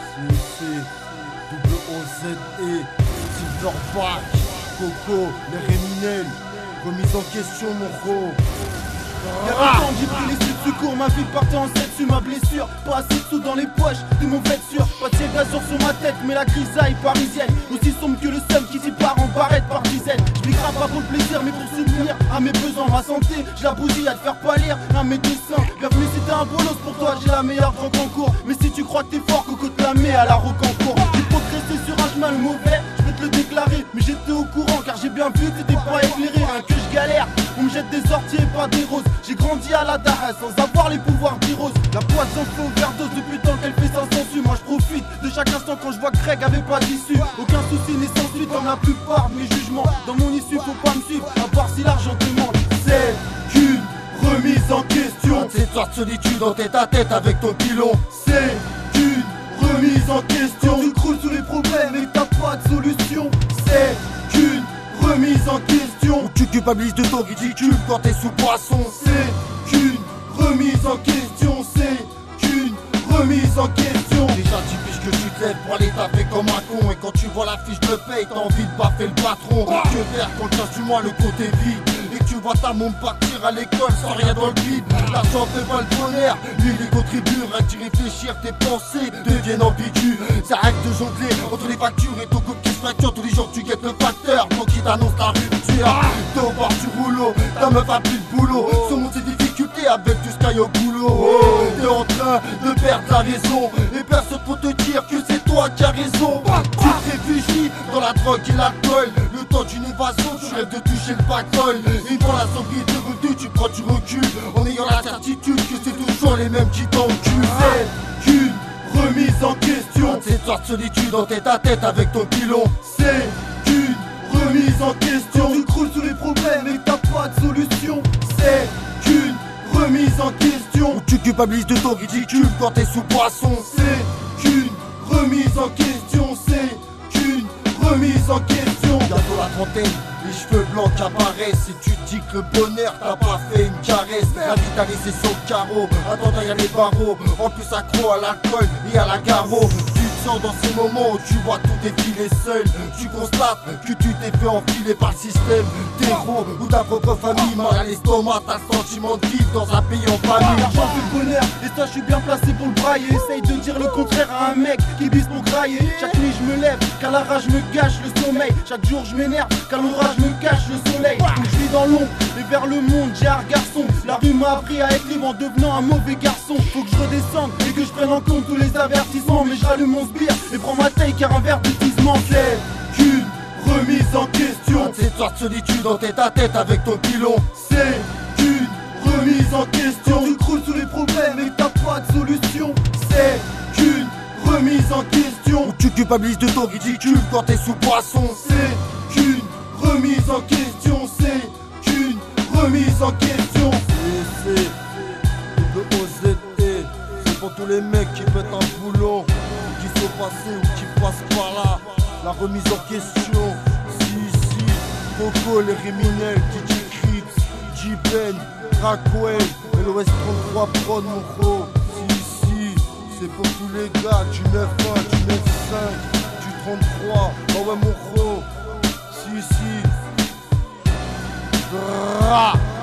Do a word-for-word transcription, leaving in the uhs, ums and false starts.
C, double O Z E, Silverback, Coco, les Réminels, remise en question mon ro. Y'a longtemps j'ai pris les suites de secours, ma vie partait en sept sur ma blessure. Pas assez de sous dans les poches de mon vêture. Pas de ciel d'azur sur ma tête, mais la grisaille parisienne aussi sombre que le seum qui s'y part en barrette par dizaines. Je grave pas pour le plaisir, mais pour soutenir à mes besoins, ma santé. Je la bousille à te faire pâlir à mes deux seins. Bienvenue, c'était un bolos pour toi, j'ai la meilleure drogue en cours. Mais si tu crois que t'es fort, Coco te la met à la rocancourt. Tu peux te rester sur un chemin le mauvais, je peux te le déclarer. Mais j'étais au courant car j'ai bien vu que t'étais pas éclairé. Rien que je galère, on me jette des orties et pas des roses. J'ai grandi à la Daha sans avoir les pouvoirs d'Heroes. La poisse en fait overdose depuis le temps qu'elle fait sans sensu. Moi je profite de chaque instant quand je vois que Greg avait pas d'issue. Aucun souci n'est sans suite comme la plupart de mes jugements. Dans mon issue faut pas me suivre, à part si l'argent te manque. C'est qu'une remise en question. Cette sorte de solitude en tête à tête avec ton pilon. C'est qu'une remise en question. Tu croules sous les problèmes et t'as pas de solution. C'est qu'une remise en question. Où tu culpabilises de ton ridicule quand t'es sous poisson. C'est qu'une remise en question. C'est qu'une remise en question. Déjà tu piges que tu te lèves pour aller taper comme un con. Et quand tu vois la fiche de paye, t'as envie de baffer le patron. Ah. Que faire quand tu as sur moi le côté vide. Et que tu vois ta môme partir à l'école sans rien dans le vide. L'argent fait pas le bonheur, lui il y contribue. Rien que d'y réfléchir, tes pensées deviennent ambiguës. Ça arrête de jongler entre les factures et ton couple qui se fracture. Tous les jours tu guettes le facteur pour qu'il t'annonce la rupture. T'es au bord du rouleau, ta meuf a plus de boulot. Surmonte ses difficultés avec du sky au boulot. T'es en train de perdre la raison et personne pour te dire que c'est toi qui as raison. Tu te réfugies dans la drogue et l'alcool. Le temps d'une évasion, tu rêves de toucher le pactole. Et pour la sobriété revenue, tu prends du recul en ayant la certitude que c'est toujours les mêmes qui t'enculent. C'est qu'une remise en question. Cette sorte de solitude en tête à tête avec ton pilon. C'est qu'une remise en question. Tu croules sous les problèmes et t'as pas de solution. C'est qu'une remise en question. Où tu culpabilises de ton ridicule quand t'es sous poisson. C'est qu'une remise en question. C'est qu'une remise en question. Bientôt la trentaine, les cheveux blancs qui apparaissent. Et tu te dis que le bonheur t'as pas fait une caresse. La vie t'a laissé sur le carreau, attends y'a les barreaux. En plus accro à l'alcool et à la garo. Tu te sens dans ces moments où tu vois tout défiler seul. Tu constates que tu t'es fait enfiler par le système. T'es héros ou ta propre famille mal à l'estomac. T'as le sentiment de vivre dans un pays en famille. L'argent fait le bonheur, et ça je suis bien placé pour le brailler. Essaye de dire le contraire à un mec qui bise pour grailler. Chaque nuit je me lève, car la rage me gâche le sommeil. Chaque jour je m'énerve, car l'orage me cache le soleil. Donc je vis dans l'ombre, et vers le monde j'ai un garçon. La rue m'a appris à être libre en devenant un mauvais garçon. Faut que je redescende, et que je prenne en compte tous les avertissements. Mais je rallume mon sbire, et prends ma taille car un verre de tisement. C'est qu'une remise en question. Cette sorte de solitude en tête à tête avec ton pilon. C'est qu'une remise en question. Tu croules sous les problèmes et t'as pas de solution. C'est qu'une remise en question. Où tu culpabilises de ton ridicule quand t'es sous poisson. C'est qu'une remise en question. C'est qu'une remise en question. C, C, double O Z E. C'est pour tous les mecs qui mettent un boulot, qui sont passés ou qui passent par là. La remise en question. Si, si, Coco, les Réminels, D J Crips, J-Ben, Rackwell, L O S trente-trois Prod, mon gros. Si, si, c'est pour tous les gars du neuf un, du neuf cinq, du trente-trois. Oh ouais, mon gros. Si, si. Bra.